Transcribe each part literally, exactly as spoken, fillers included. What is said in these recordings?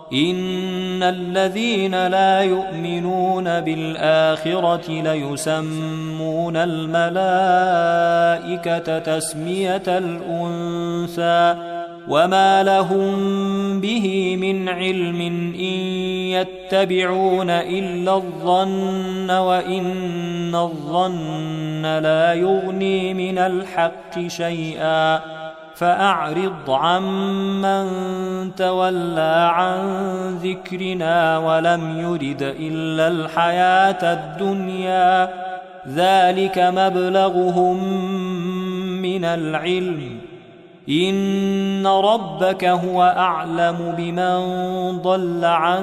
إن الذين لا يؤمنون بالآخرة ليسمون الملائكة تسمية الأنثى وما لهم به من علم إن يتبعون إلا الظن وإن الظن لا يغني من الحق شيئا فأعرض عمن تولى عن ذكرنا ولم يرد إلا الحياة الدنيا ذلك مبلغهم من العلم إن ربك هو أعلم بمن ضل عن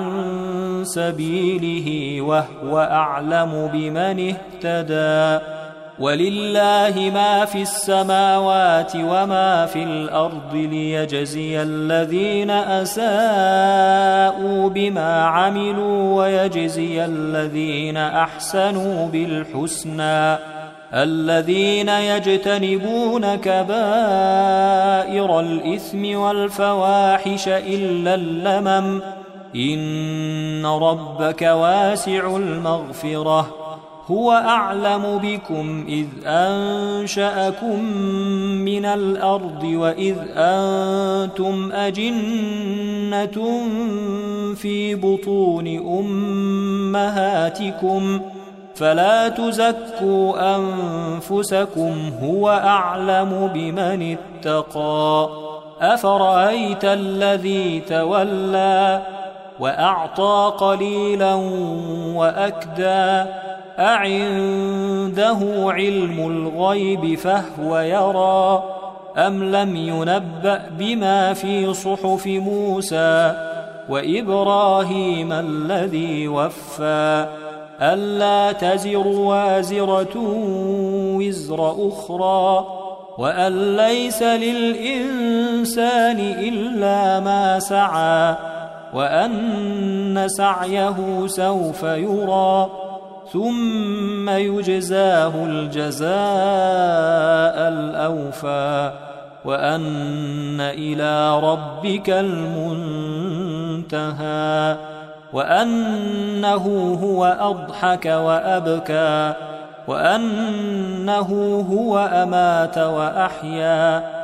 سبيله وهو أعلم بمن اهتدى ولله ما في السماوات وما في الأرض ليجزي الذين أساءوا بما عملوا ويجزي الذين أحسنوا بالحسنى الذين يجتنبون كبائر الإثم والفواحش إلا اللمم إن ربك واسع المغفرة هو أعلم بكم إذ أنشأكم من الأرض وإذ أنتم أجنة في بطون أمهاتكم فلا تزكوا أنفسكم هو أعلم بمن اتقى أفرأيت الذي تولى وأعطى قليلا وأكدى أعنده علم الغيب فهو يرى أم لم ينبأ بما في صحف موسى وإبراهيم الذي وفى ألا تزر وازرة وزر أخرى وأن ليس للإنسان إلا ما سعى وأن سعيه سوف يرى ثم يجزاه الجزاء الأوفى وأن إلى ربك المنتهى وأنه هو أضحك وأبكى وأنه هو أمات وأحيا